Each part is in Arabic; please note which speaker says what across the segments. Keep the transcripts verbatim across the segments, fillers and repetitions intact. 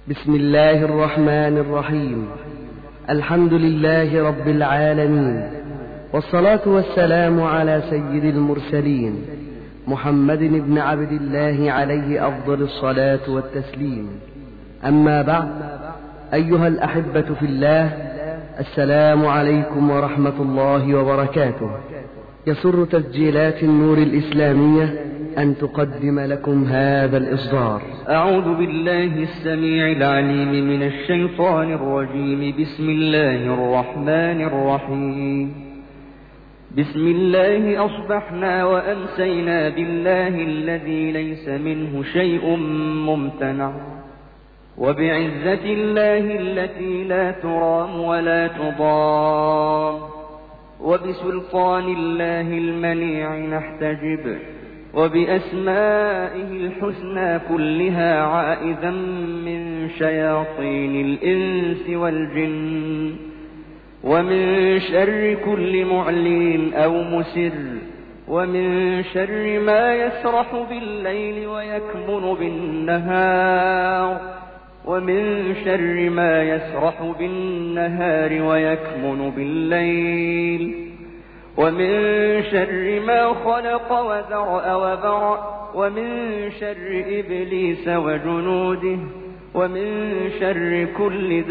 Speaker 1: بسم الله الرحمن الرحيم. الحمد لله رب العالمين، والصلاة والسلام على سيد المرسلين محمد بن عبد الله عليه أفضل الصلاة والتسليم. أما بعد، أيها الأحبة في الله، السلام عليكم ورحمة الله وبركاته. يسر تسجيلات النور الإسلامية أن تقدم لكم هذا الإصدار.
Speaker 2: أعوذ بالله السميع العليم من الشيطان الرجيم. بسم الله الرحمن الرحيم. بسم الله أصبحنا وأمسينا بالله الذي ليس منه شيء ممتنع، وبعزة الله التي لا ترام ولا تضام، وبسلطان الله المنيع نحتجب، وبأسمائه الحسنى كلها عائذا من شياطين الإنس والجن، ومن شر كل معلن أو مسر، ومن شر ما يسرح بالليل ويكمن بالنهار، ومن شر ما يسرح بالنهار ويكمن بالليل، ومن شر ما خلق وذرأ وبرأ، ومن شر إبليس وجنوده، ومن شر كل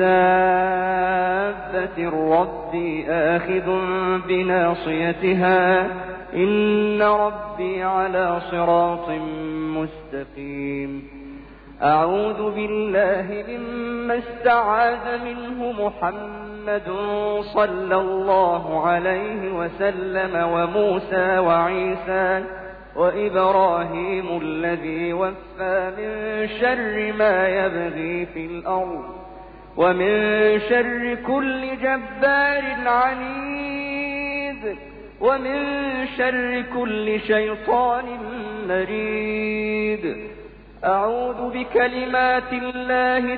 Speaker 2: دابة ربي آخذ بناصيتها، إن ربي على صراط مستقيم. أعوذ بالله مما استعاذ منه محمد صلى الله عليه وسلم، وموسى وعيسى وإبراهيم الذي وفى، من شر ما يبغي في الأرض، ومن شر كل جبار عنيد، ومن شر كل شيطان مريد. أعوذ بكلمات الله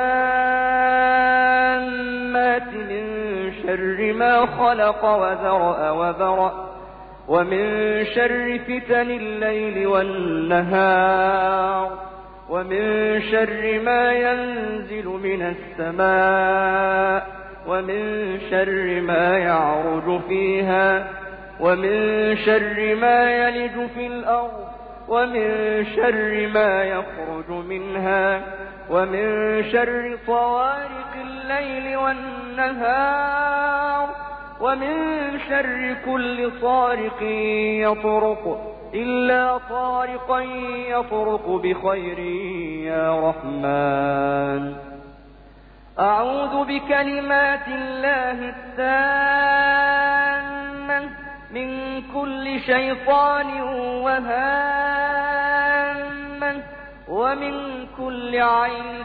Speaker 2: التامات من شر ما خلق وذرأ وبرأ، ومن شر فتن الليل والنهار، ومن شر ما ينزل من السماء، ومن شر ما يعرج فيها، ومن شر ما يلج في الأرض، ومن شر ما يخرج منها، ومن شر طوارق الليل والنهار، ومن شر كل طارق يطرق إلا طارقا يطرق بخير يا رحمن. أعوذ بكلمات الله التامة من كل شيطان وهامة، ومن كل عين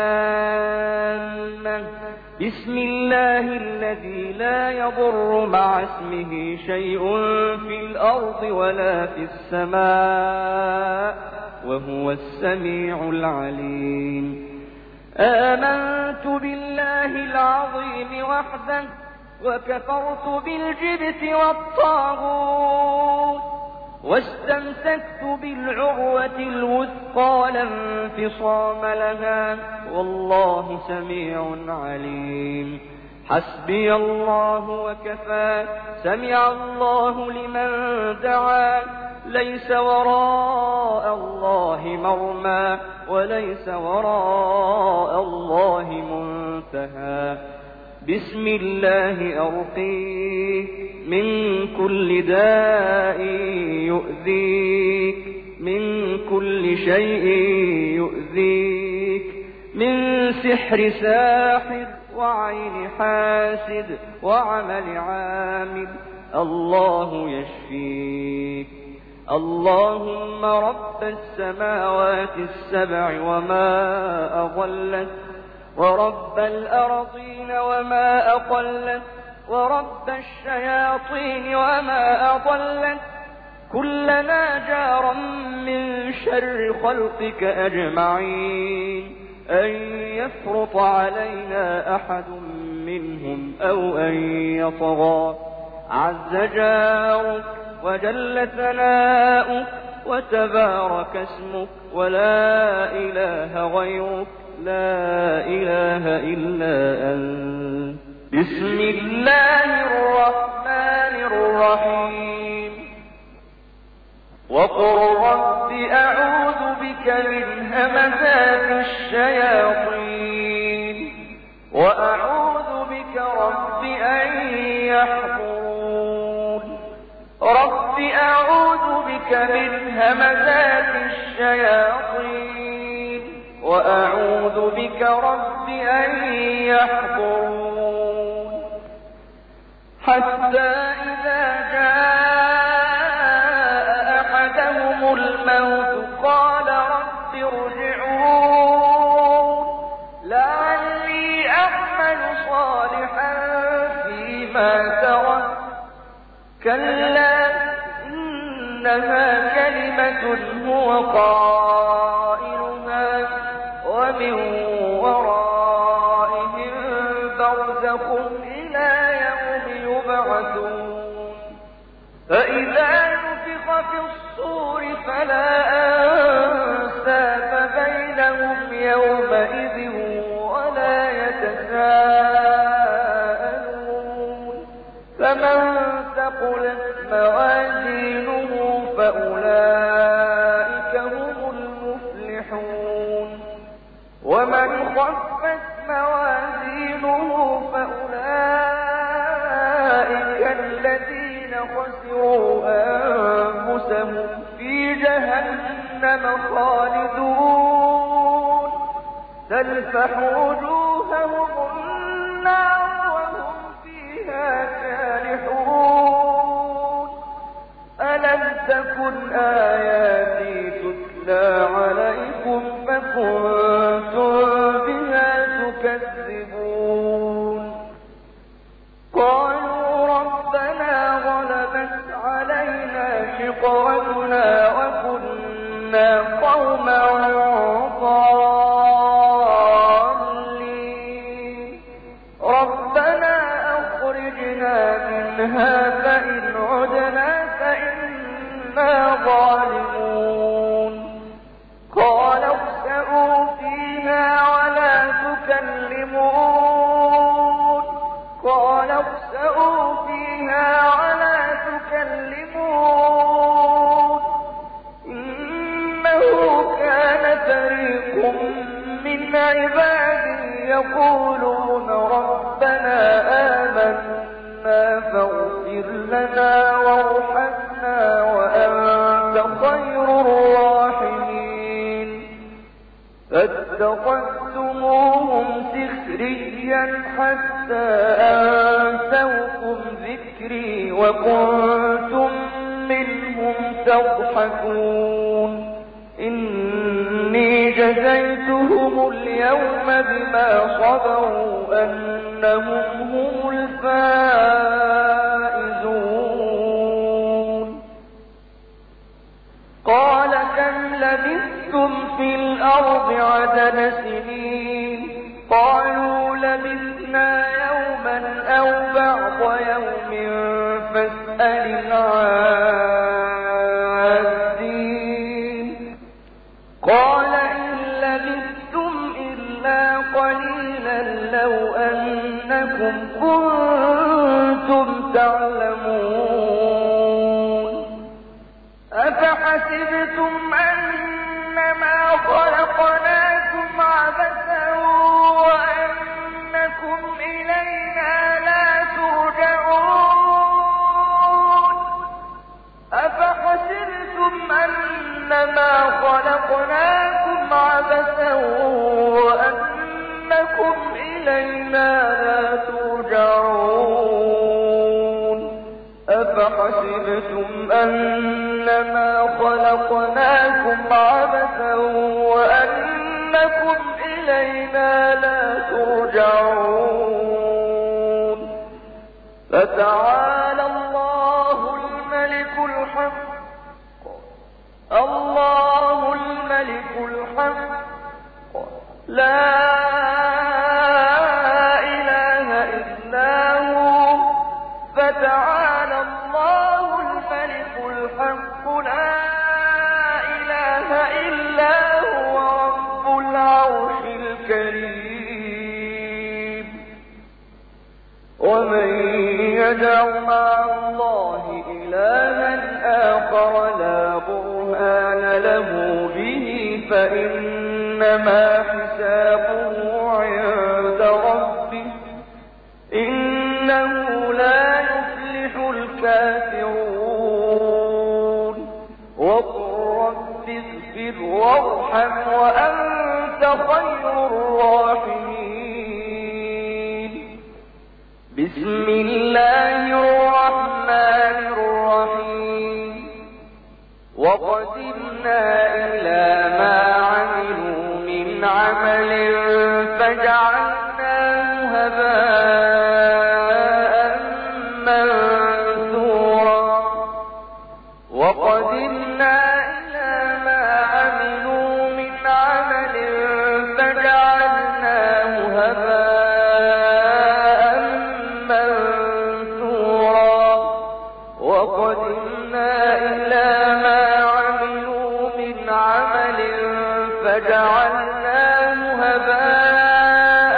Speaker 2: لامة. بسم الله الذي لا يضر مع اسمه شيء في الأرض ولا في السماء، وهو السميع العليم. آمنت بالله العظيم وحده، وكفرت بالجبت والطاغوت، واستمسكت بالعروة الوثقى لا انفصام لها، والله سميع عليم. حسبي الله وكفى، سمع الله لمن دعا، ليس وراء الله مرمى، وليس وراء الله منتهى. بسم الله أرقيك من كل داء يؤذيك، من كل شيء يؤذيك، من سحر ساحر وعين حاسد وعمل عامل، الله يشفيك. اللهم رب السماوات السبع وما أضلت، ورب الأرضين وما أقلت، ورب الشياطين وما أضلت، كلنا جارا من شر خلقك أجمعين، أن يفرط علينا أحد منهم أو أن يطغى. عز جارك وجل ثناؤك وتبارك اسمك، ولا إله غيرك، لا إله إلا أنت. بسم الله الرحمن الرحيم. وقل رب أعوذ بك من همزات الشياطين وأعوذ بك رب أن يحضرون. رب أعوذ بك من همزات الشياطين وأعوذ بك رب أن يحضرون. حتى إذا جاء أحدهم الموت قال رب ارجعون لعلي أعمل صالحا فيما تركت كلا إنها كلمة هو قائلها ومن ورائهم برزخ إلى يوم يبعثون. فإذا نفخ في الصور فلا أنساب بينهم يومئذ ولا يتساءلون. فمن ثقلت موازينه فأولئك هم المفلحون. ومن خفت موازينه فأولئك الذين خسروا أنفسهم في جهنم خالدون تلفح وجوههم النار وهم فيها كالحون. ألم تكن آياتي تتلى عليكم فكنتم بها تكذبون. قالوا ربنا غلبت علينا شقوتنا وكنا قوما ضالين. ربنا أخرجنا منها فإن عدنا فإنا ظالمون. قال اخسئوا فيها ولا تكلمون. قال اخسئوا فيها ولا تكلمون. إنه كان فريق من عبادي يقولون ربنا آمنا فاغفر لنا وارحمنا وأنت خير الراحمين. فاتخذتموهم سخريا حتى أنسوكم ذكري وكنتم منهم تضحكون. إني جزيتهم اليوم بما صبروا أنهم هم الفائزون. قال كم لبثتم في الأرض عدد سنين؟ قالوا لبثنا يوما أو بعض يوم فاسأل العادين. قال إن لبثتم إلا قليلا لو أنكم كنتم تعلمون. أفحسبتم أنما خلقناكم عبثا وأنكم إلينا لا ترجعون. أفحسبتم أنما خلقناكم عبثا وأنكم إلينا لا ترجعون. أفحسبتم أنما خلقناكم عبثا وأنكم إلينا لا ترجعون. فتعالى الله الملك الحق الله الملك الحق لا إله إلا هو. فتعالى الله الملك الحق لا إله إلا هو رب العرش الكريم. الكريم. ومن يدع مع الله إلها آخر لا برهان له به فإنما حسابه عند ربه إنه لا يفلح الكافرون. وقل رب اغفر وارحم وأنت خير الراحمين. بسم الله الرحمن الرحيم. وقدمنا إلى ما عملوا من عمل فجعلناه هباء منثورا. وقدمنا إلى ما عملوا من عمل فجعلناه هباء منثورا. وقدمنا إلى ما عملوا من عمل فجعلناه هباء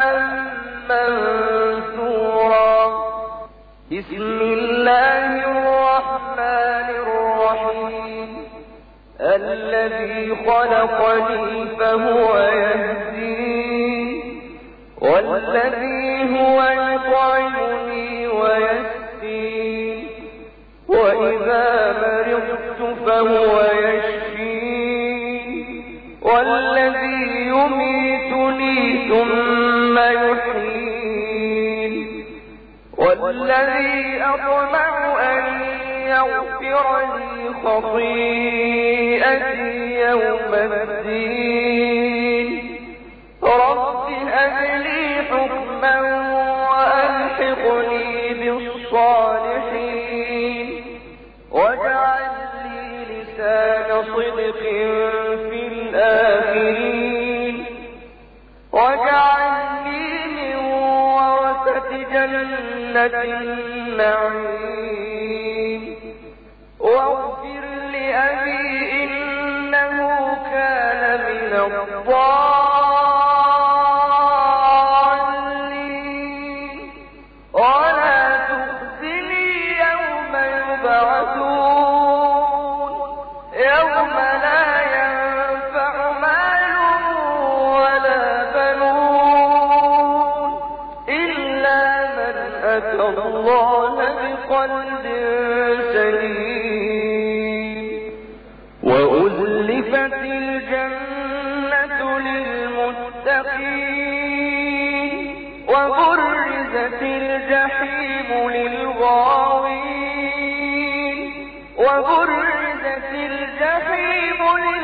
Speaker 2: منثورا. بسم الله الرحمن الرحيم. الذي خلقني فهو يهدين والذي هو يطعمني ويسقين وإذا مرضت فهو يشفين والذي يميتني ثم يحيين والذي أطمع أن يغفر لي خطيئتي يوم الدين. رب هب لي حكما وألحقني بالصالحين واجعل لي لسان صدق في الآخرين واجعلني من ورثة جنة النعيم. واغفر لأبي إنه كان من الضالين ولا تخزني يوم يبعثون يوم لا ينفع مال ولا بنون إلا من أتى الله بقلب سليم. وأزلفت الجنة للمتقين وبرزت الجحيم للغاوين وبرزت الجحيم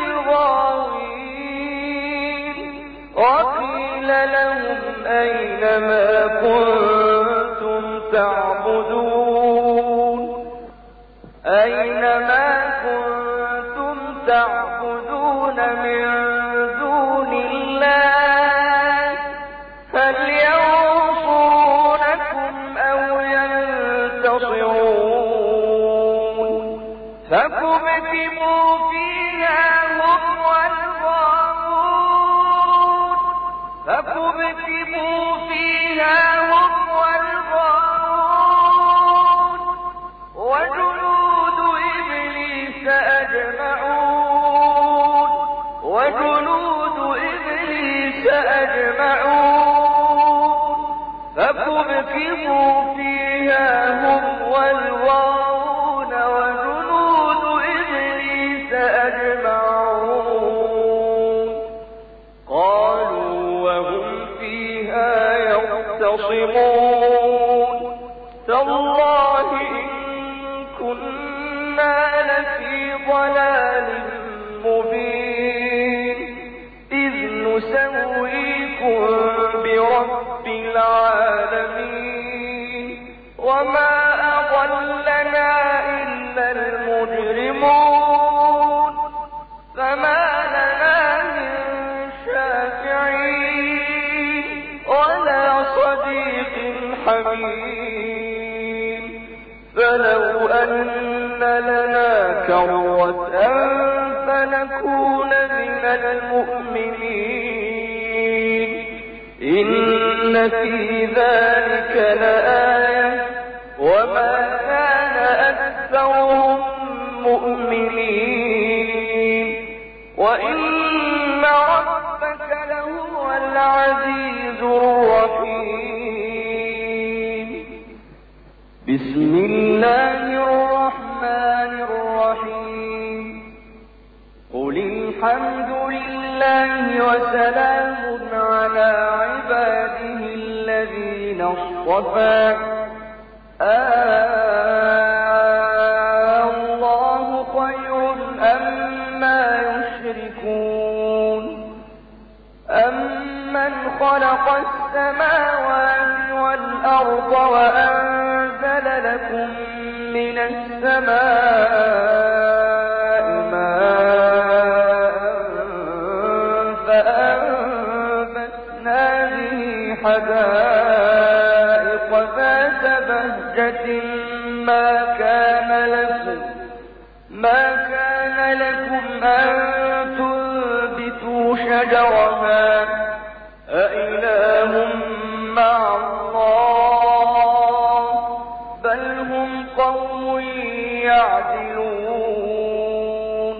Speaker 2: للغاوين وقيل لهم أين ما كنتم تعبدون أين ما كنتم تعبدون من دون الله هل ينصرونكم أو ينتصرون. فكبكبوا فيها هم والغاوون فكبكبوا فيها هم والغاوون وجنود إبليس أجمعون وجنود إبليس أجمعون فكبكبوا فيها هم والغاوون وجنود إبليس أجمعون. قالوا وهم فيها يختصمون تالله إن كنا لفي ضلال مبين إذ نسويكم برب العالمين وما أضلنا إلا المجرمون فما لنا من شافعين ولا صديق حميم. فلو أن لنا كرة فنكون من المؤمنين في ذلك لآية وما كان أكثرهم مؤمنين وإن ربك لهو العزيز الرحيم. بسم الله الرحمن الرحيم. قل الحمد لله وسلام على عباده الذين اصطفى الله خير أما يشركون أمن خلق السماوات والأرض وأنزل لكم من السماء ماء فأنبتنا به حدائق ذات بهجة ما كان لكم ما كان لكم أن تنبتوا شجرها أإله مع الله بل هم قوم يعدلون.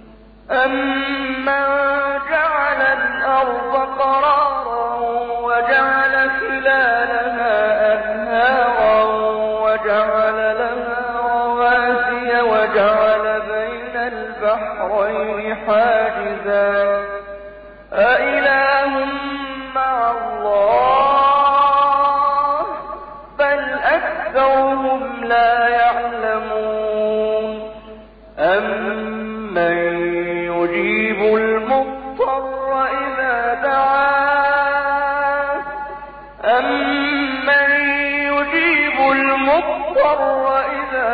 Speaker 2: أمن جعل الأرض قرارا وجعل خلالها أنهارا وجعل لها رواسي وجعل بين البحرين حاجزا أإله مع الله بل أكثرهم لا يعلمون. أمن يجيب المضطر إذا دعاه أمن يجيب المضطر إذا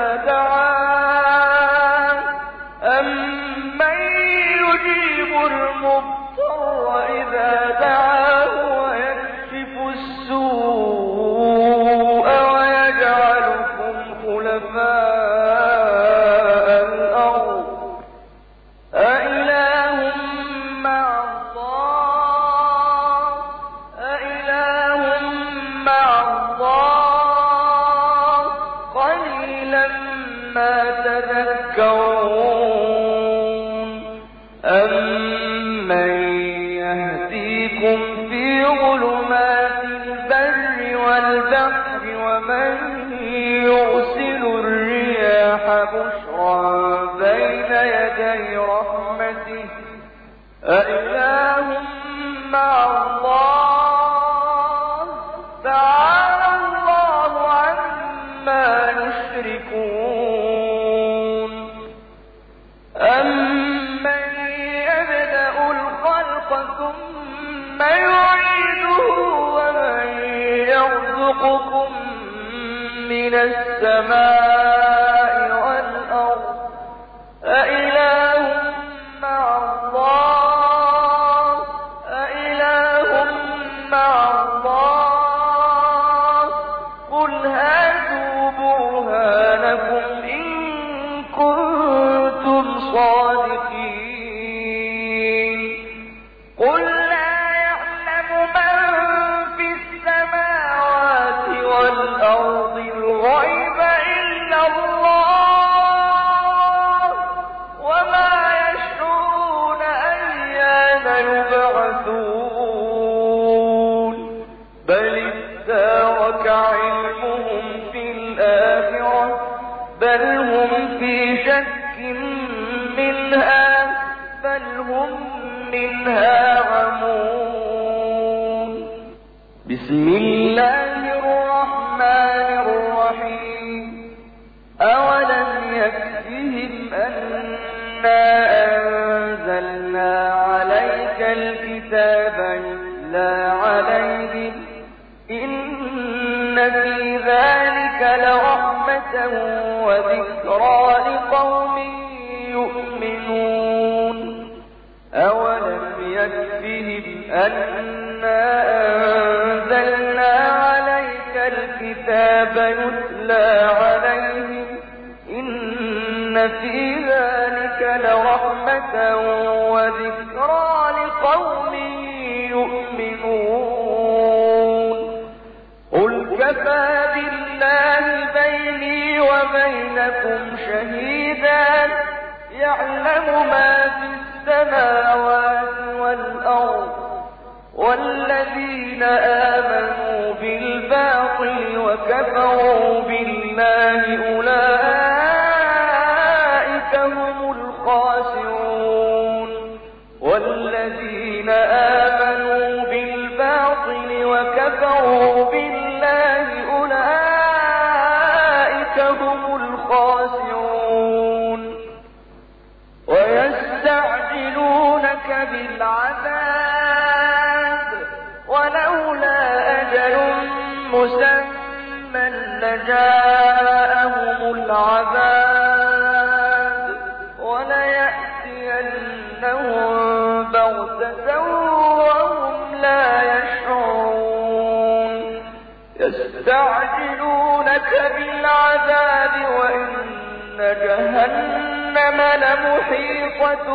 Speaker 2: دعاه أمن يجيب المضطر إذا دعاه ويكشف السوء ويجعلكم خلفاء الأرض أإله مع الله أإله مع الله قليلا ما تذكرون. أمن يهديكم في ظلمات البر والبحر ومن يرسل الرياح بشرا بين يدي رحمته أإله مع الله تعالى الله عما يشركون. أمن يبدأ الخلق ثم يعيده ومن يرزقكم من السماء والأرض أإله مع الله أإله مع الله قل هاتوا برهانكم إن كنتم صادقين. قل لا يعلم من في السماوات والأرض الغيب إلا الله وما يشعرون أيان يبعثون بل ادارك علمهم في الآخرة بل هم في شك منها بل هم منها عمون. بسم الله الرحمن الرحيم. أولم يكفهم أنا أنزلنا عليك الكتاب يتلى عليهم إن في ذلك لرحمة وذكرى لقوم يؤمنون. أولم يكفهم أنا أنزلنا عليك الكتاب يتلى عليهم إن في ذلك لرحمة وذكرى لقوم يؤمنون. كفى بالله بيني وبينكم شهيدا يعلم ما في السماوات والأرض والذين آمنوا بالباطل وكفروا بالله أولئك هم الخاسرون والذين آمنوا بالباطل وكفروا بالله أولئك هم الخاسرون ويستعجلونك بالعذاب ولولا أجل مسمى لجاءهم العذاب وليأتينهم بغتة وهم لا يشعرون يستعجلونك بالعذاب وإن جهنم لمحيطة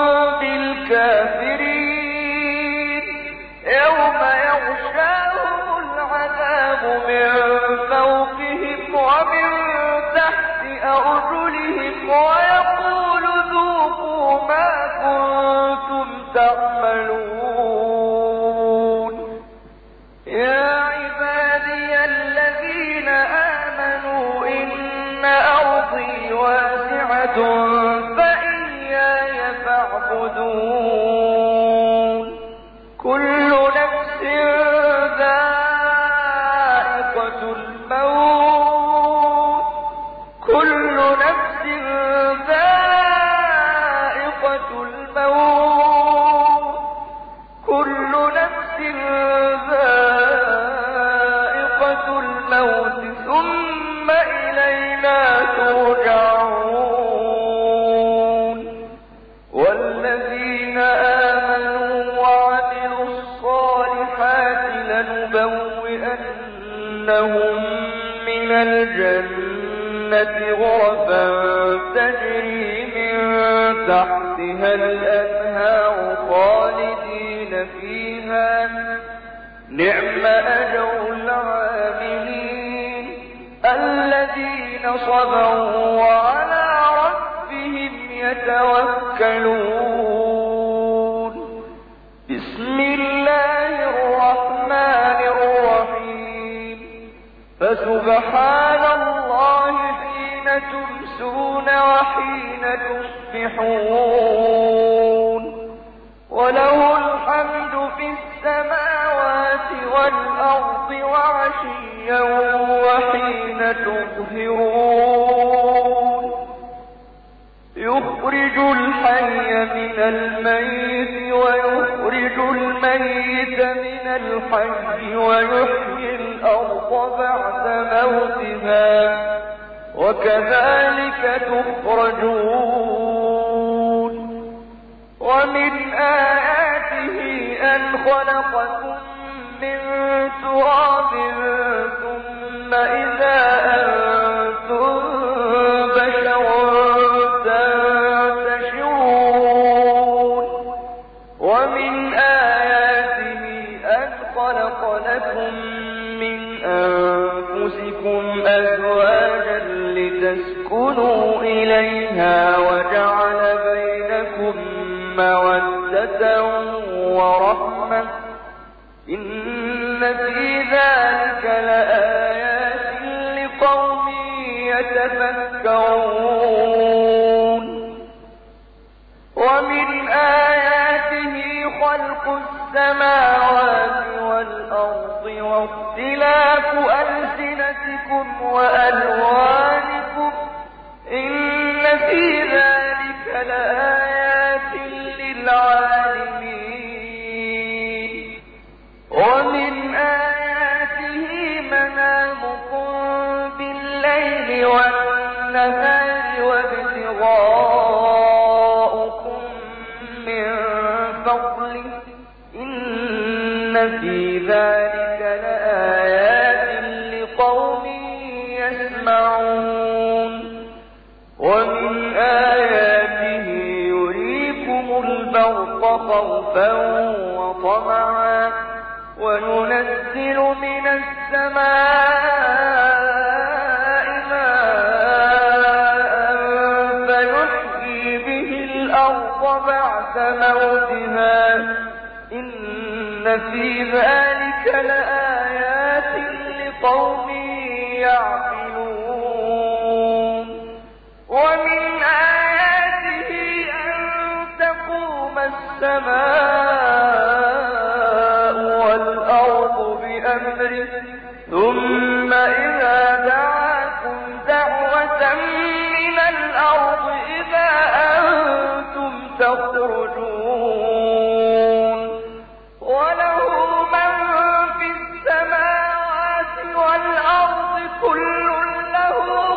Speaker 2: بالكافرين يوم يغشاهم العذاب من فوقهم ومن تحت أرجلهم ويقول ذوقوا ما كنتم تعملون يا عبادي الذين آمنوا إن أرضي واسعة فإياي فاعبدون كل نفس ذائقة الموت كل نفس ذائقة الموت كل نفس ذائقة الموت ثم إلينا ترجعون والذين آمنوا وعملوا الصالحات لنبوئنهم من الجنة غرفا تجري من تحتها الأنهار خالدين فيها نعم أجر العاملين الذين صبروا وعلى ربهم يتوكلون بسم الله الرحمن الرحيم فسبحان الله حين تمسون وحين تصبحون وله الحمد في السماوات والأرض وعشيا وحين تظهرون يخرج الحي من الميت ويخرج الميت من الحي ويحيي الأرض بعد موتها وكذلك تخرجون ومن آياته أن خلقكم من تراب ثم إذا أنتم بشر تنتشرون ومن آياته أن خلق لكم من أنفسكم أزواجا لتسكنوا إليها وجعل بينكم مودة ورحمة إن في ذلك لآيات لقوم يتفكرون ومن آياته خلق السماوات والأرض واختلاف ألسنتكم وألوانكم إن في ذلك لآيات للعالمين ومن آياته منامكم بالليل والنهار وابتغاؤكم من فضله إن في ذلك لآيات لقوم يسمعون ومن آياته يريكم البرق خوفا وطمعا وينزل من السماء السماء ماء فيحيي به الأرض بعد موتها إن في ذلك لآيات لقوم يعقلون ومن آياته أن تقوم السماء والأرض بأمره ثم إذا دعاكم دعوة من الأرض إذا أنتم تخرجون وله من في السماوات والأرض كل له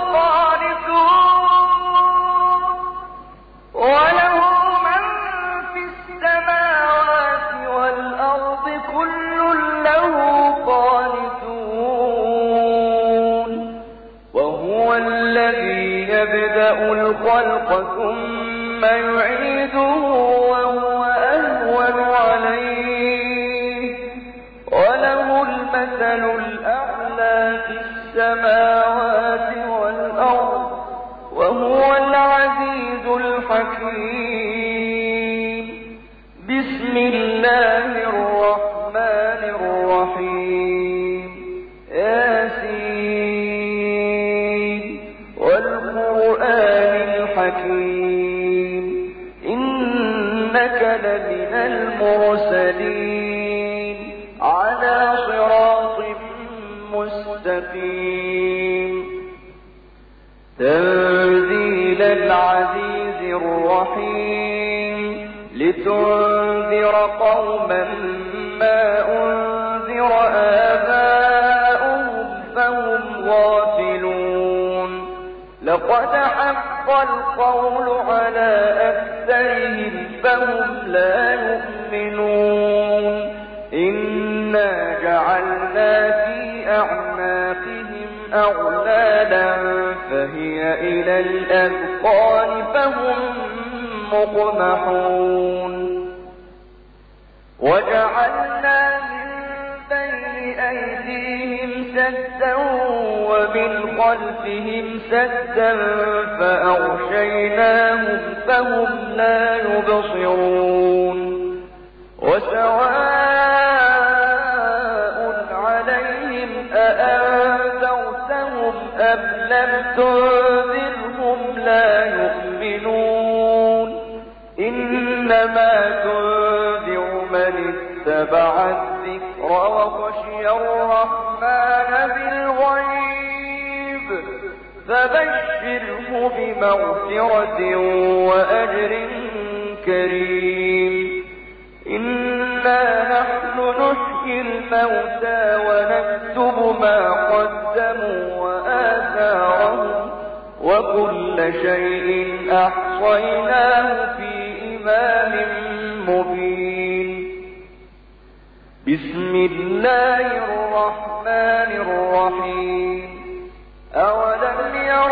Speaker 2: قانتون وله من في السماوات والأرض كل له قانتون وهو الذي يبدأ الخلق ثم يعيده وهو أهون عليه وله المثل الأعلى في السماوات والأرض وهو العزيز الحكيم بسم الله الرحمن الرحيم ياسين والقرآن الحكيم إنك لمن المرسلين على صراط مستقيم تنزيل العزيز الرحيم لتنذر قوما ما أنذر آباؤهم فهم غافلون لقد حق القول على أكثرهم فهم لا يؤمنون إنا جعلنا في أعناقهم أغلالا فهي إلى الأذقان فهم مقمحون وجعلنا من بين أيديهم سدا ومن خلفهم سدا فأغشيناهم فهم لا يبصرون وسواء عليهم أأنذرتهم أم لم تنذرهم لا يؤمنون إنما تنذر من اتبع الذكر وخشي الرحمن بالغيب فبشره بمغفرة وأجر كريم إنا نحن نحيي الموتى ونكتب ما قدموا وآثارهم وكل شيء أحصيناه في إمام مبين بسم الله الرحمن الرحيم أولم ير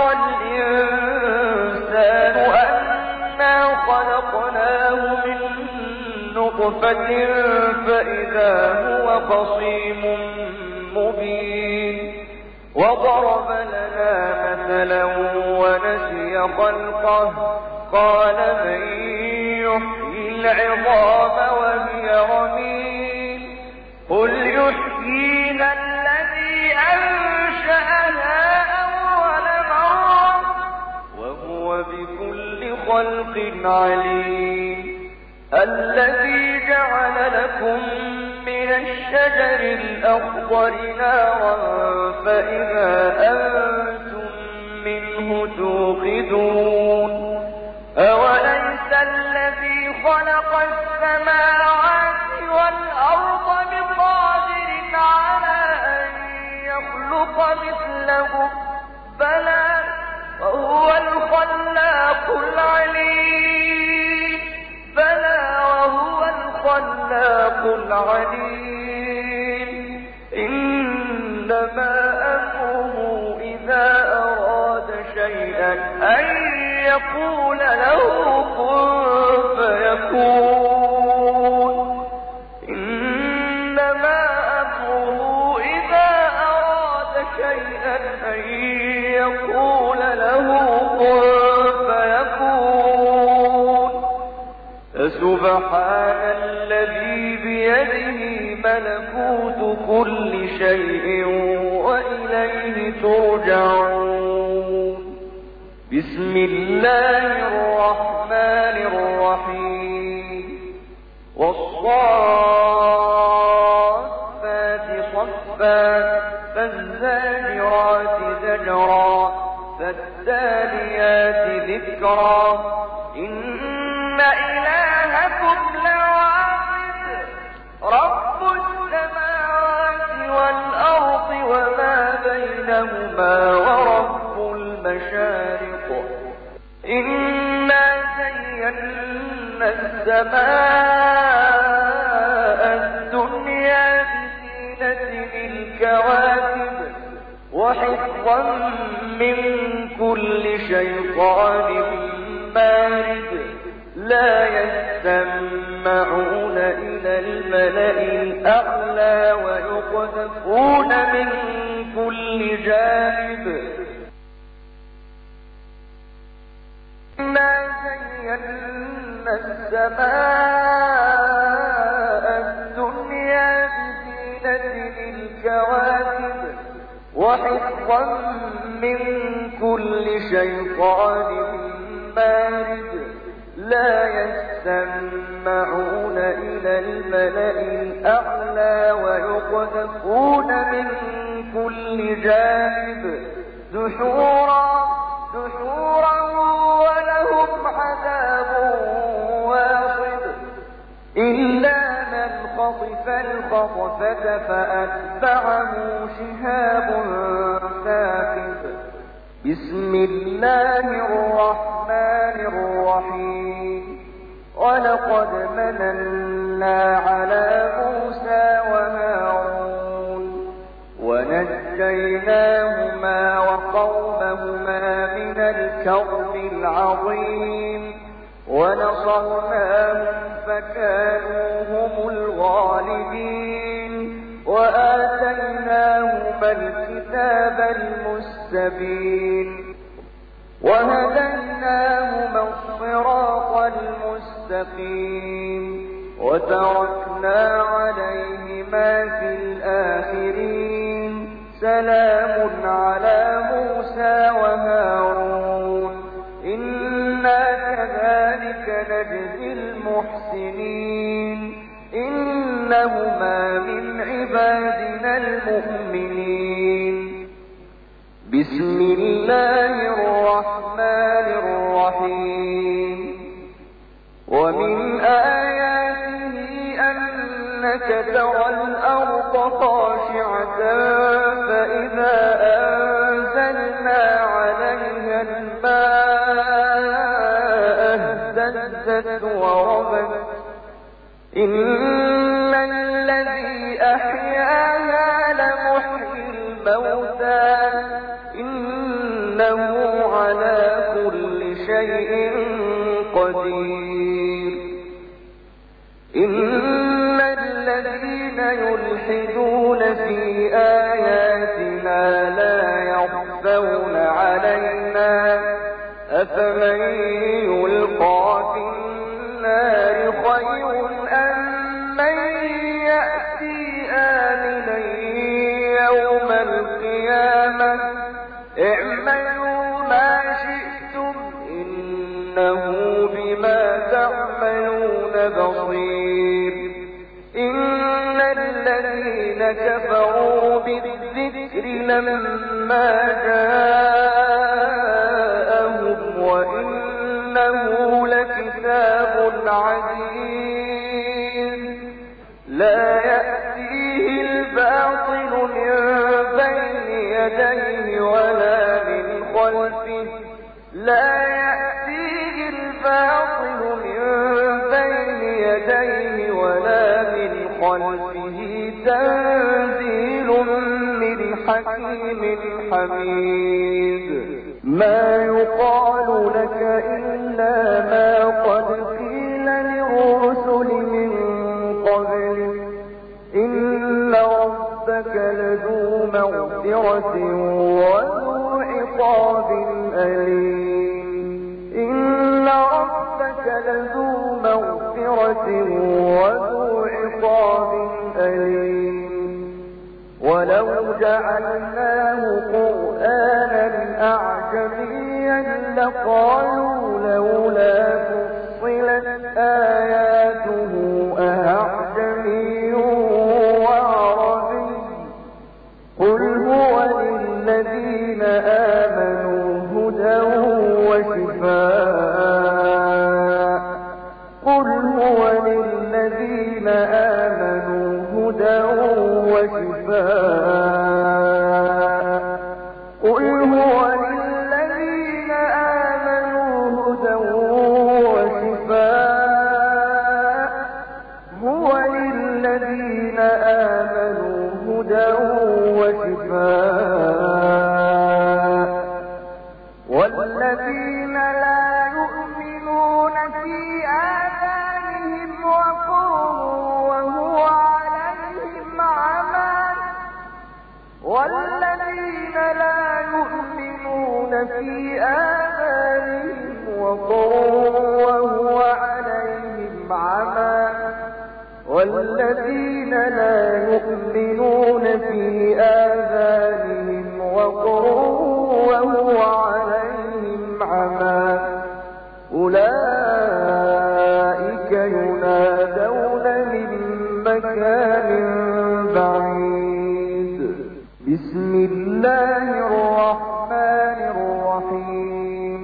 Speaker 2: الإنسان أنا خلقناه من نطفة فإذا هو خصيم مبين وضرب لنا مثلا ونسي خلقه قال من يحيي العظام وهي رميم قل يحيينا الذي أنشأها أول مرة وهو بكل خلق عليم الذي جعل لكم من الشجر الأخضر نارا فإذا أنتم منه توقدون أوليس الذي خلق السماوات والأرض بقادر على أن يخلق مثلهم بلى وهو الخلاق العليم بلى وهو الخلاق العليم إنما أمره إذا أراد شيئا أن يقول له كن فيكون إنما أمره إذا أراد سبحان الذي بيده ملكوت كل شيء وإليه ترجعون. بسم الله الرحمن الرحيم. والصافات صفا فالزاجرات زجرا فالتاليات ذكرا إن إلهكم لواحد رب السماوات والأرض وما بينهما ورب المشارق إنا زينا السماء الدنيا بزينة الكواكب وحفظا من كل شيطان مارد لا يستمعون إلى الملأ الأعلى ويقذفون من كل جانب. إنا زينا السماء الدنيا بزينة الكواكب وحفظا من كل شيطان مارد لا يستمعون إلى الملأ الأعلى ويقذفون من كل جانب دحورا دحورا ولهم عذاب واصب إلا من خطف الخطفة فأتبعه شهاب ثاقب. بسم الله الرحمن الرحيم. ولقد مننا على موسى وهارون ونجيناهما وقومهما من الكرب العظيم ونصرناهم فكانوا هم الغالبين وآتيناهما الكتاب المستبين وهديناهما الصراط المستقيم وتركنا عليهما في الآخرين سلام على موسى وهارون إنا كذلك نجزي المحسنين إنهما من عبادنا المؤمنين. بسم الله الرحمن الرحيم. ومن آياته أنك ترى الأرض خاشعة فإذا أنزلنا عليها الماء اهتزت وربت إن الذي أحياها لمحيي الموتى إنه على كل شيء قدير. إن الذين يلحدون في آياتنا لا يخفون علينا أفمن يلقى في النار خير أم من يأتي آمنا يوم القيامة اعملوا ما شئتم إنه بما تعملون بصير. إن الذين كفروا بالذكر لما جاءهم وإنه لكتاب عزيز لا يأتيه الباطل من بين يديه ولا من خلفه لا يأتيه الباطل من بين يديه ولا من خلفه تنزيل من حكيم حميد. ما يقال لك إلا ما قد قيل للرسل من قبلك إن ربك لذو مغفرة وذو عقاب أليم. إن ربك لذو مغفرة لقالوا لولا فصلت آياته أأعجمي وعربي قل هو للذين آمنوا هدى وشفاء قل هو للذين آمنوا هدى وشفاء قل هو للذين آمنوا هدى وشفاء هو للذين آمنوا هدى وشفاء والذين لا يؤمنون في آذانهم وقر وهو عليهم عمى والذين لا يؤمنون في آذانهم وقر وهو عليهم عمى والذين لا يؤمنون في آذانهم وقر وهو عليهم عمى أولئك ينادون من مكان بعيد بسم الله الرحمن الرحيم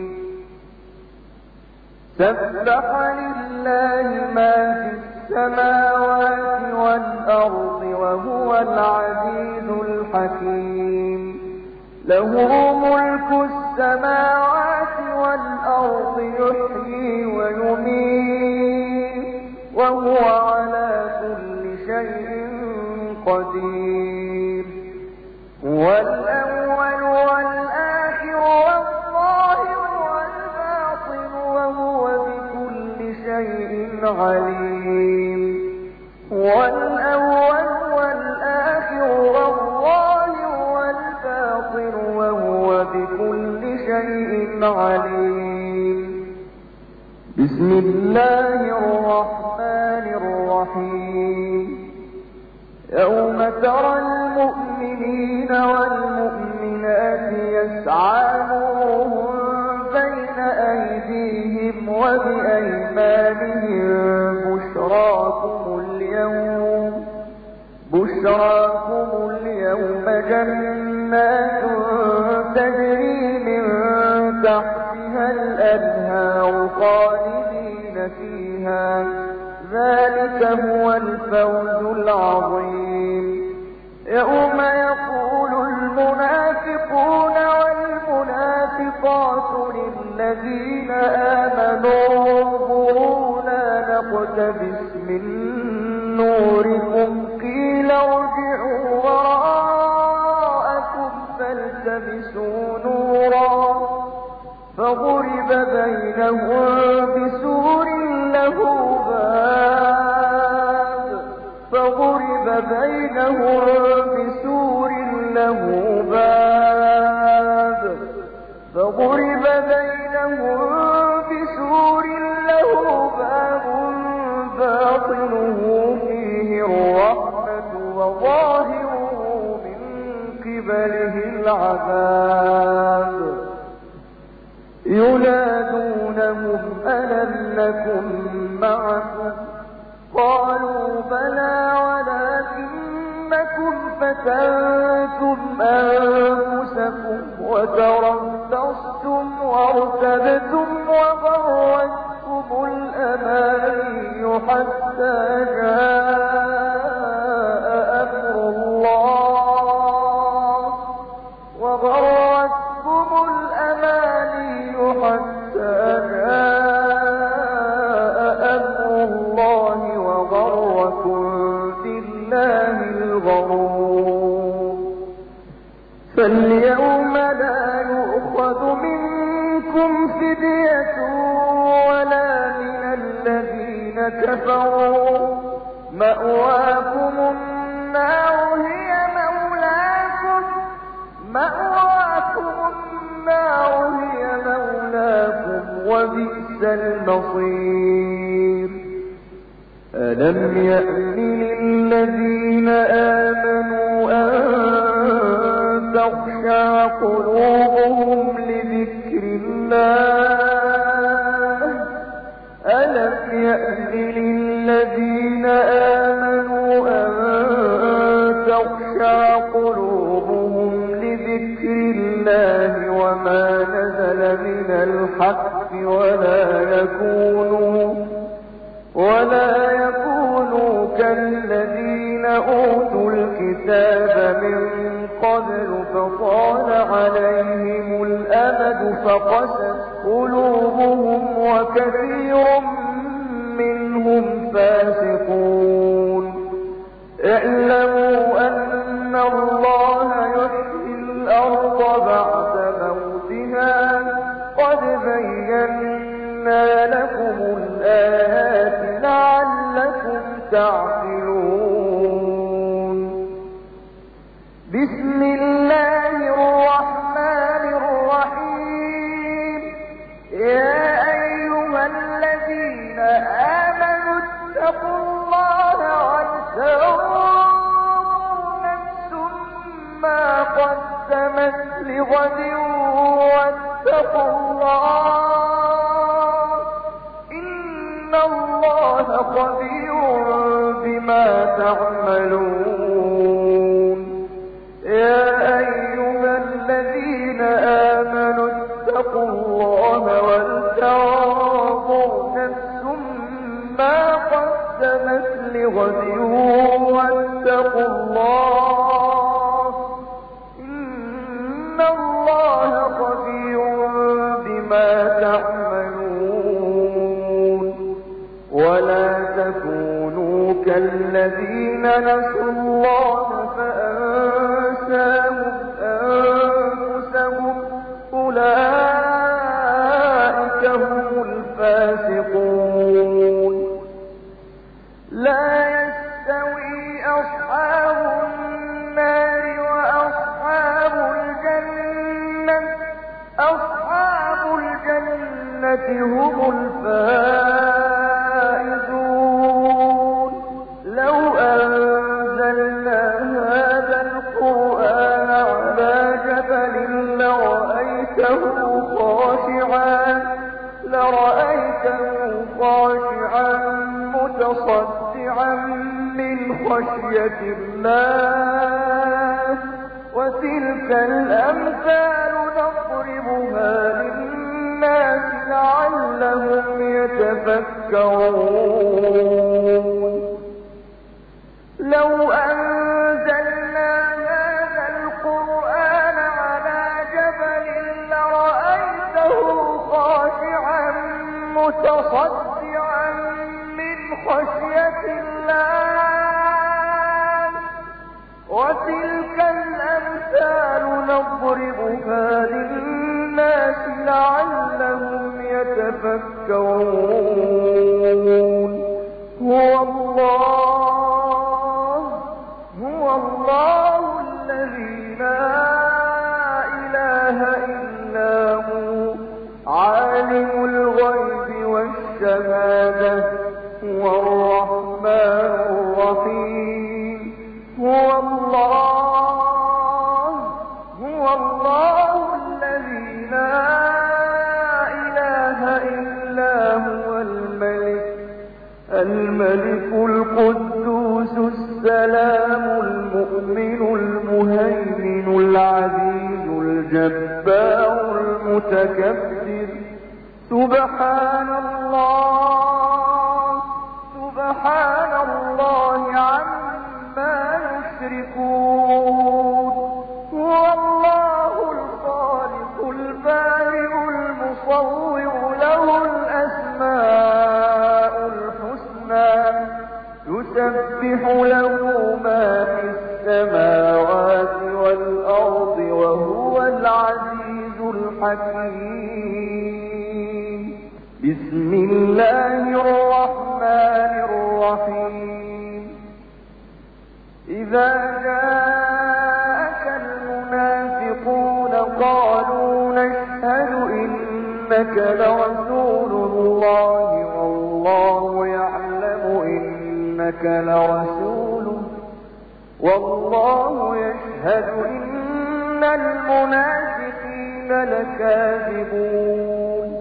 Speaker 2: سبح لله ما في السماوات والأرض وهو العزيز الحكيم له ملك السماوات والأرض يحيي ويميت وهو على كل شيء قدير هو الأول والآخر والظاهر والباطن وهو بكل شيء عليم هو الأول والآخر والظاهر والباطن وهو بكل شيء عليم بسم الله الرحمن الرحيم يوم ترى المؤمنين والمؤمنات يسعى نورهم بين أيديهم وبأيمانهم بشراكم اليوم بشراكم اليوم جنات تجري من تحتها الأنهار خالدين فيها ذلك هو الفوز العظيم يوم يقول المنافقون والمنافقات للذين آمنوا انظرونا نقتبس من نوركم قيل ارجعوا وراءكم فالتمسوا نورا فضرب بينهم بسور له باب فضرب بينهم بسور له باب فضرب بينهم بسور له باب باطنه فيه الرحمة وظاهره من قبله العذاب ينادونهم ألم نكن معكم قالوا بلى ولكنكم فتنتم أنفسكم وتربصتم وارتبتم وغرتكم الأماني حتى جاء أمر الله وغرتكم الأماني حتى جاء أمر الله وغركم بالله الغرور فاليوم لا يؤخذ منكم فدية ولا من الذين كفروا مأواكم النار هي مولاكم مأواكم النار هي مولاكم وبئس المصير ألم يأن للذين آمنوا أن تخشع قلوبهم لذكر الله الله ألم يأن للذين آمنوا أن تخشع قلوبهم لذكر الله وما نزل من الحق ولا يكونوا ولا يكونوا كالذين أوتوا الكتاب من قبل فطال عليهم الأمد فقست قلوبهم وكثير منهم فاسقون اعلموا أن الله يحيي الأرض بعد موتها قد بينا لكم الآيات لعلكم تعقلون. بسم الله الرحمن الرحيم. يا أيها الذين آمنوا اتقوا الله ولتنظر نفس ما قدمت لغد واتقوا الله إن الله خبير بما تعملون. يا أيها الذين آمنوا اتقوا الله ولتنظر نفس ما قدمت لغد واتقوا الله إن الله خبير بما تعملون. ولا تكونوا كالذين نسوا الله فأنساهم أنفسهم أولئك هم الفاسقون. لا يستوي أصحاب النار وأصحاب الجنة أصحاب الجنة هم الفائزون. لو أنزلنا هذا القرآن على جبل لرأيته خاشعا لرأيته خاشعا متصدعا من خشية الله. وتلك الأمثال نضربها للناس لعلهم يتفكرون. لو أنزلنا هذا القرآن على جبل لرأيته خاشعا متصدعا من خشية الله. وتلك الأمثال نضربها للناس لعلهم يتفكرون. هو الله هو الله الذي لا إله إلا هو عالم الغيب والشهادة هو الرحمن الرحيم. هو الله هو الله الذي لا إله إلا هو الملك الملك القدوس السلام المؤمن المهيمن العزيز الجبار المتكبر. سبحان الله سبحان الله عما يشركون. هو الله الخالق البارئ المصور له الأسماء الحسنى يسبح له ما في السماوات والأرض وهو العزيز الحكيم. بسم الله الرحمن الرحيم. إذا جاءك المنافقون قالوا نشهد إنك لرسول الله والله يعلم إنك لرسوله والله يشهد إن المنافقين لكاذبون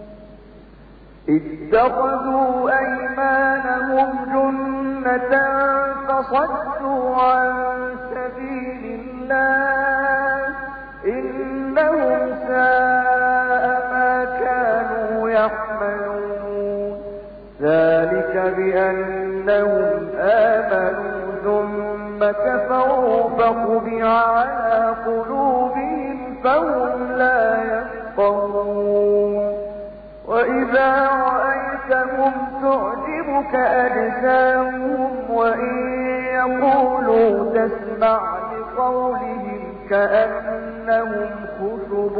Speaker 2: اتخذوا أيمانهم جنة فصدوا عن سبيل الله إنهم ساء ما كانوا يعملون ذلك بأنهم آمنوا ثم كفروا فطبع على قلوبهم فهم لا يفقهون وإذا رأيتهم تعجبك أجسامهم وإن يقولوا تسمع لقولهم كأنهم خشب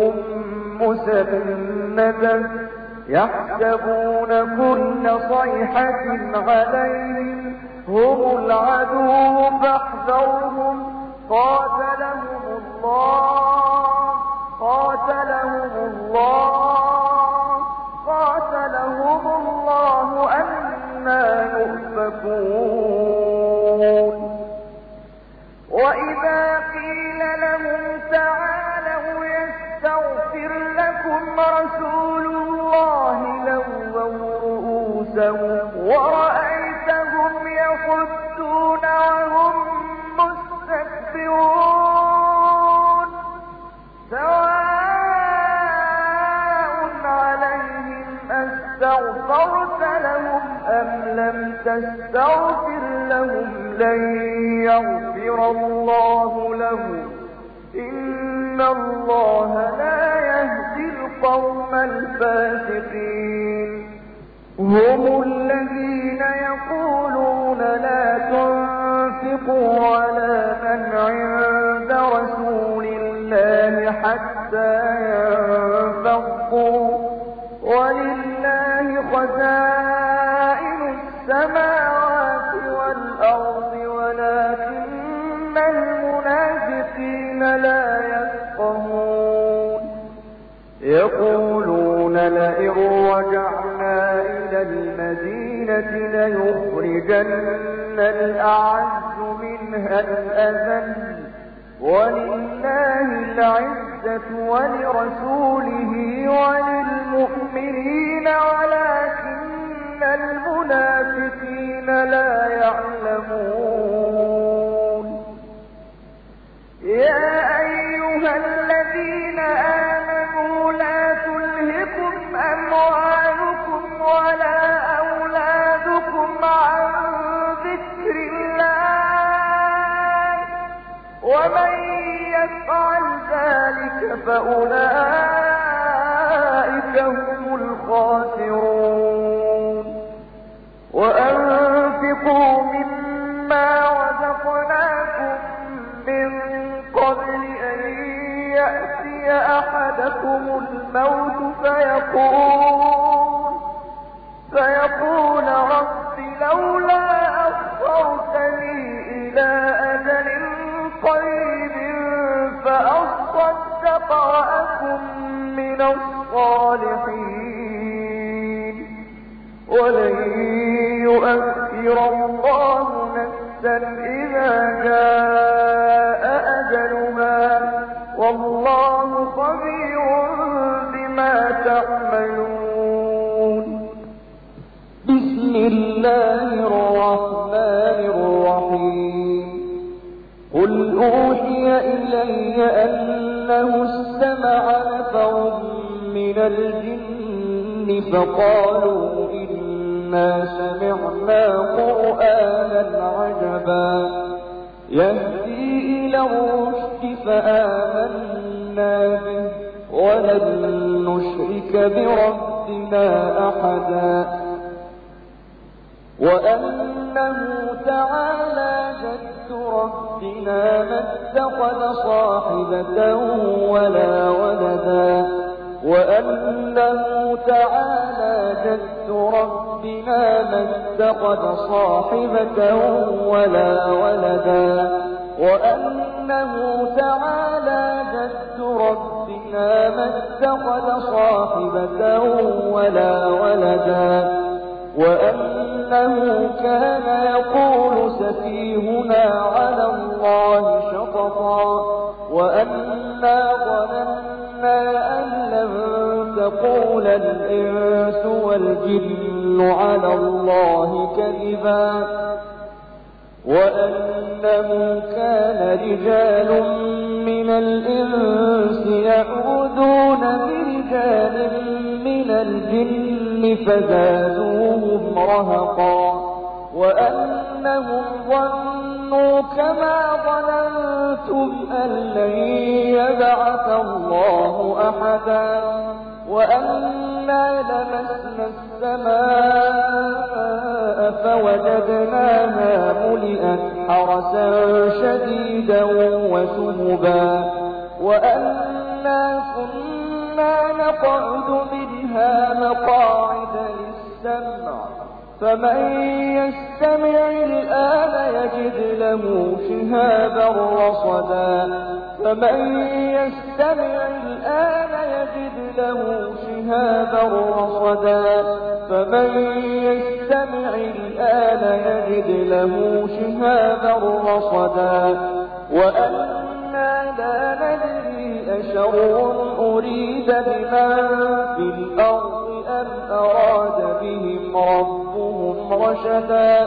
Speaker 2: مسندة يحسبون كل صيحة عليهم هم العدو فاحذرهم قاتلهم الله قاتلهم الله قاتلهم الله أنى يؤفكون وإذا قيل لهم تعالوا يستغفر لكم رسول الله لووا رؤوسهم ورأيتهم يصدون وهم مستكبرون سواء عليهم أستغفرت لهم أم لم تستغفر لهم لن يغفر الله لهم إن الله لا يهدي القوم الفاسقين هم الذين يقولون لا تنفقوا على من عند رسول الله حتى ينفضوا ولله خزائن السماوات والأرض ولكن المنافقين لا يفقهون يقولون لئن رجعنا إلى المدينة ليخرجن الأعز منها الأذل ولله العزة ولرسوله وللمؤمنين ولكن المنافقين لا يعلمون يا أيها الذين آمنوا لا تلهكم أموالكم ولا أولادكم عن ذكر الله ومن يفعل ذلك فأولئك هم الخاسرون وأنفقوا مما رزقناكم من قبل أن يأتي أحدكم الموت فيقول فيقول رب لولا أخرتني إلى أجل قريب فأصدق وأكن من الصالحين ولن يؤخر الله نفسا إذا جاء أجلها والله خبير بما تعملون بسم الله الرحمن الرحيم قل أوحي إلي أنه استمع نفر من الجن فقالوا إنا سمعنا قرآنا عجبا يهدي إلى الرشد فآمنا به ولن نشرك بربنا أحدا وأنه تعالى جد ربنا ما اتخذ صاحبة ولا ولدا وأنه تعالى جد ربنا ما اتخذ صاحبة ولا ولدا وأنه تعالى جد ربنا ما اتخذ صاحبة ولا ولدا وأنه كان يقول سفيهنا على الله شططا وأنا ظننا يقول الإنس والجن على الله كذبا وأنه كان رجال من الإنس يعوذون برجال من الجن فزادوهم رهقا وأنهم ظنوا كما ظننتم أن لن يبعث الله أحدا وأنا لمسنا السماء فوجدناها ملئت حرسا شديدا وشهبا وأنا كنا نقعد منها مقاعد للسمع فمن يستمع الآن يجد له شهابا رصدا فمن يستمع الآن يجد له شهابا رصدا فمن يستمع الآن يجد له شهابا رصدا وأنا لا ندري أشر أريد بمن في الأرض أم أراد بهم ربهم رشدا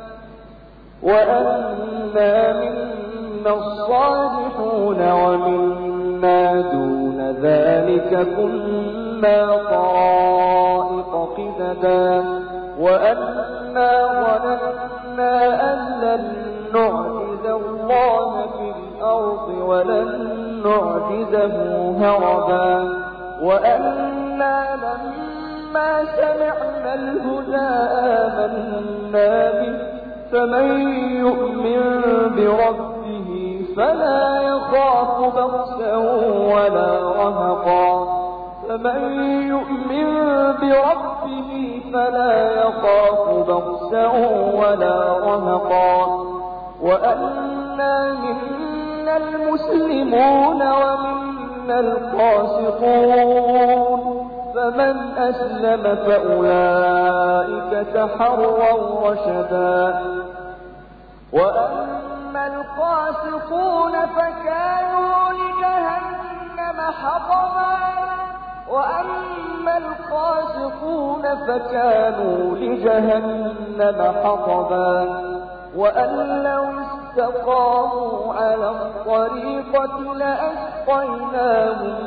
Speaker 2: وأنا منا الصالحون ومنا دون ذلك كنا طرائق قددا وأنا ظننا أن لن نعجز الله في الأرض ولن نعجزه هربا وأنا لما سمعنا الهدى آمنا به فمن يؤمن بربه فلا يخاف بخسا ولا رهقا فمن يؤمن بربه فلا يخاف بخسا ولا رهقا وأنا منا المسلمون ومنا القاسطون فمن أسلم فأولئك تحروا رشدا وأما القاسطون فكانوا لجهنم حطبا وأما القاسطون فكانوا لجهنم حطبا وأن لو استقاموا على الطريقة لأسقيناهم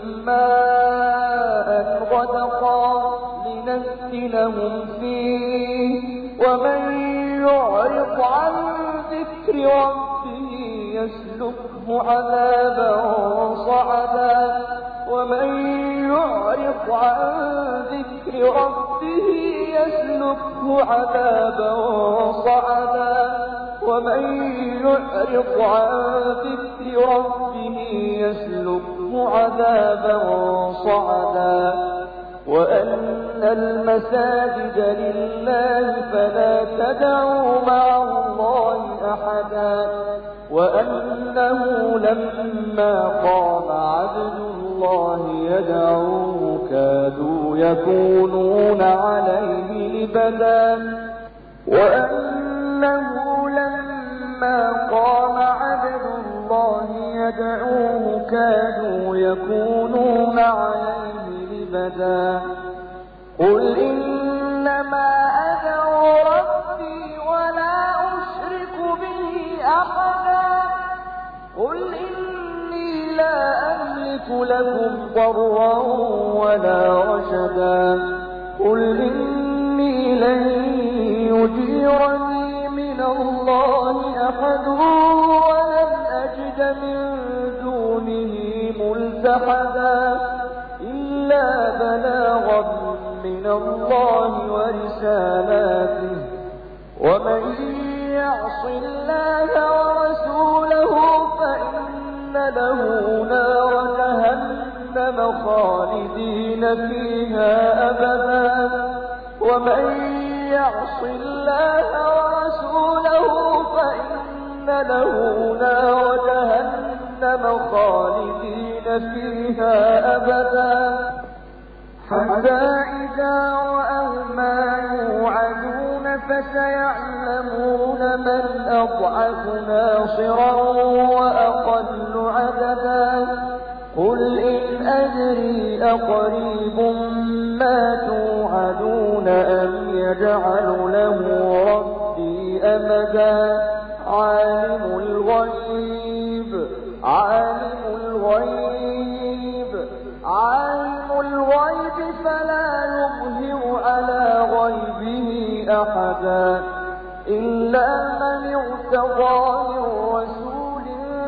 Speaker 2: ماء غدقا لنفتنهم فيه ومن يعرض عن ذكر ربه يسلكه عذابا صعدا ومن يعرض عن ذكر ربه يسلكه عذابا صعدا ومن يعرض عن ذكر ربه يسلكه عذابا صعدا وأن المساجد لله فلا تدعوا مع الله أحدا وأنه لما قام عبد الله يدعوه كادوا يكونون عليه لبدا وأنه لما قام عبد الله يدعوه كادوا يكونون عليه لبدا قل إنما أدعو ربي ولا أشرك به أحدا قل إني لا أملك لكم ضرا ولا رشدا قل إني لن يجيرني من الله أحد ولن أجد من دونه ملتحدا إلا بلاغا من الله ورسالاته ومن يعص الله ورسوله فإن له نار جهنم خالدين فيها أبدا ومن يعص الله ورسوله فإن له نار جهنم خالدين فيها أبدا حتى إذا رأوا ما يوعدون فسيعلمون من أضعف ناصرا وأقل عددا قل إن أدري أقريب ما توعدون أم يجعل له ربي أمدا عالم الغيب عالم الغيب عالم الغيب فلا يظهر على غيبه أحدا إلا من ارتضى من رسول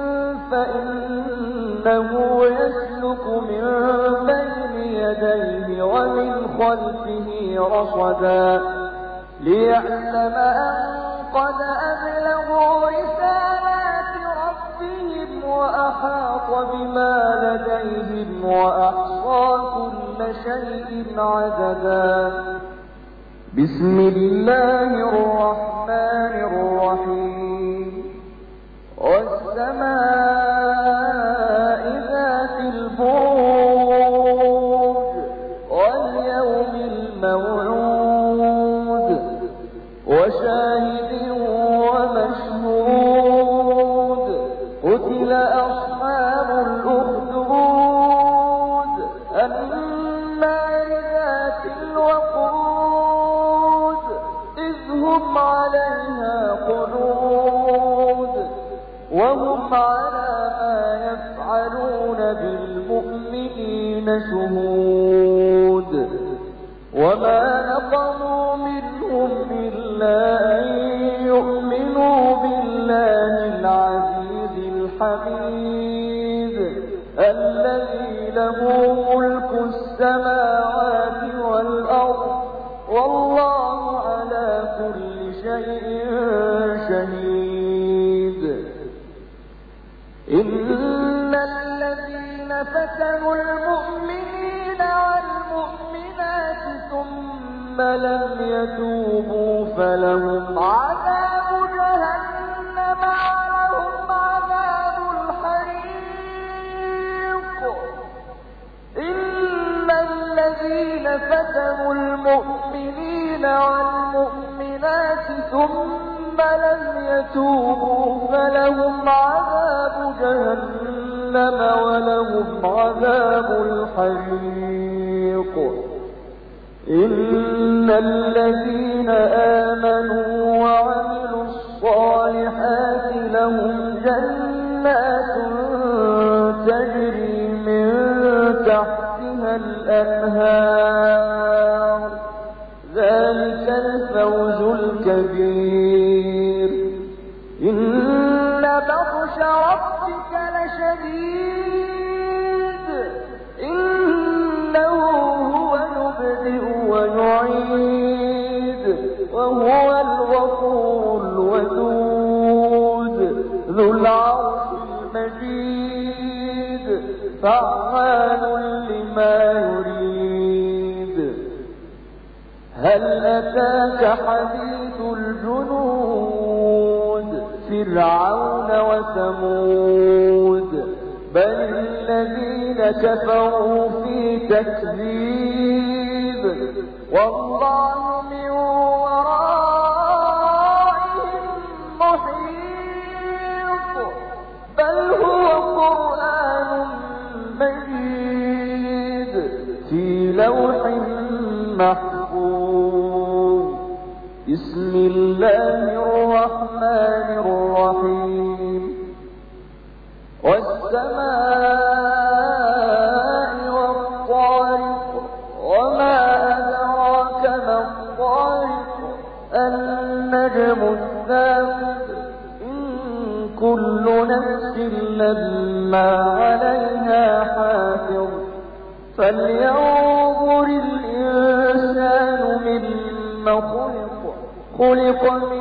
Speaker 2: فإنه يسلك من بين يديه ومن خلفه رصدا ليعلم أن قد أبلغوا رسالات ربهم وأحاط بما لديهم وأحصى كل شيء عددا. بسم الله الرحمن الرحيم والسماء ذات البروج واليوم الموعود وشاهد ومشهود قتل أصحاب الأخدود النار ذات الوقود إذ هم عليها قعود وهم على ما يفعلون بالمؤمنين شهود وما نقموا منهم إلا أن يؤمنوا بالله العزيز الحميد الذي له ملك السماوات والأرض والله على كل شيء شهيد. إن الذين فتنوا المؤمنين والمؤمنات ثم لم يتوبوا فلهم عذاب جهنم ولهم عذاب الحريق. إن الذين فتنوا المؤمنين والمؤمنات ثم لم يتوبوا فلهم عذاب جهنم ولهم عذاب الحريق. إن الذين آمنوا وعملوا الصالحات لهم جنات تجري من تحتها الأنهار ذلك الفوز الكبير. إن بطش ربك لشديد إنه هو يبدئ ويعيد وهو الغفور الودود ذو العرش المجيد فعال لما يريد. هل أتاك حديث الجنود فرعون وثمود بل الذين كفروا في تكذيب والله من ورائهم محيط بل هو قرآن مجيد في لوح محفوظ. بسم الله الرحمن الرحيم والسماء والطارق وما أدراك ما الطارق النجم الثاقب إن كل نفس لما عليها حافظ فلينظر الإنسان مما خلق خلق من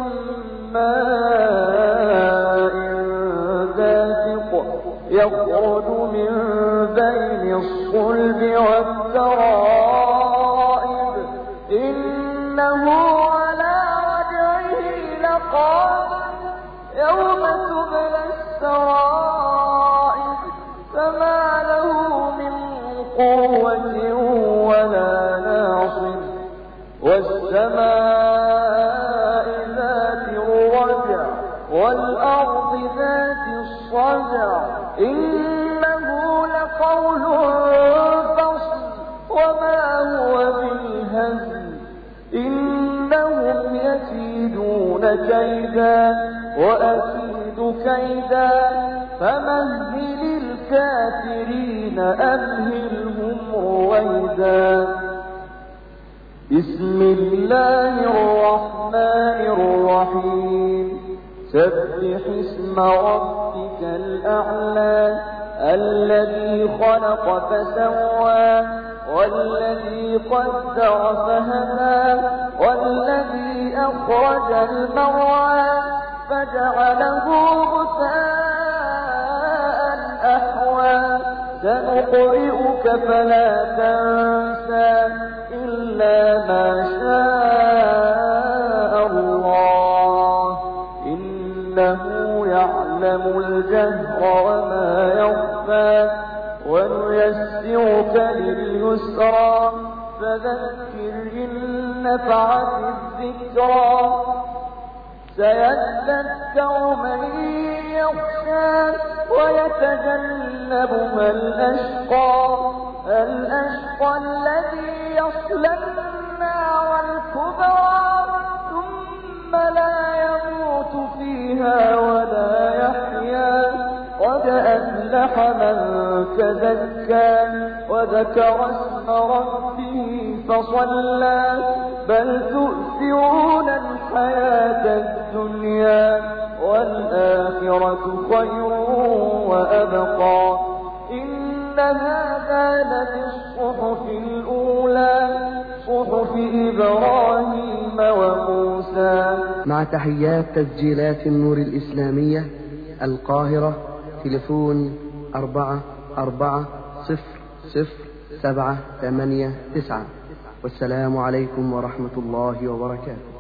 Speaker 2: ماء دافق يخرج من بين الصلب والترائب إنه على وجهه لقادر يوم تبلى السرائر فما له من قوة ولا ناصر. والسماء ذات الرجع والأرض ذات الصدع إنه لقادر قول فصل وما هو بالهزل إنهم يكيدون كيدا وأكيد كيدا فمهل الكافرين أمهلهم رويدا. بسم الله الرحمن الرحيم. سبح اسم ربك الأعلى الذي خلق فسوى والذي قدر فهدى والذي أخرج المرعى فجعله غثاء أحوى. سنقرئك فلا تنسى إلا ما شاء الله إنه يعلم الجهر وما يخفى ونيسرك لليسرى فذكر إن نفعت الذكرى سيذكر من يخشى ويتجنبها الأشقى الأشقى الذي يصلى النار الكبرى ثم لا يموت فيها ولا يحيا. قد أفلح من تزكى وذكر اسم ربه فصلى بل تؤثرون الحياة الدنيا والآخرة خير وأبقى. إن هذا لفي الصحف الأولى صحف إبراهيم وموسى.
Speaker 1: مع تحيات تسجيلات النور الإسلامية القاهرة. تليفون أربعة أربعة صفر صفر سبعة ثمانية تسعة. والسلام عليكم ورحمة الله وبركاته.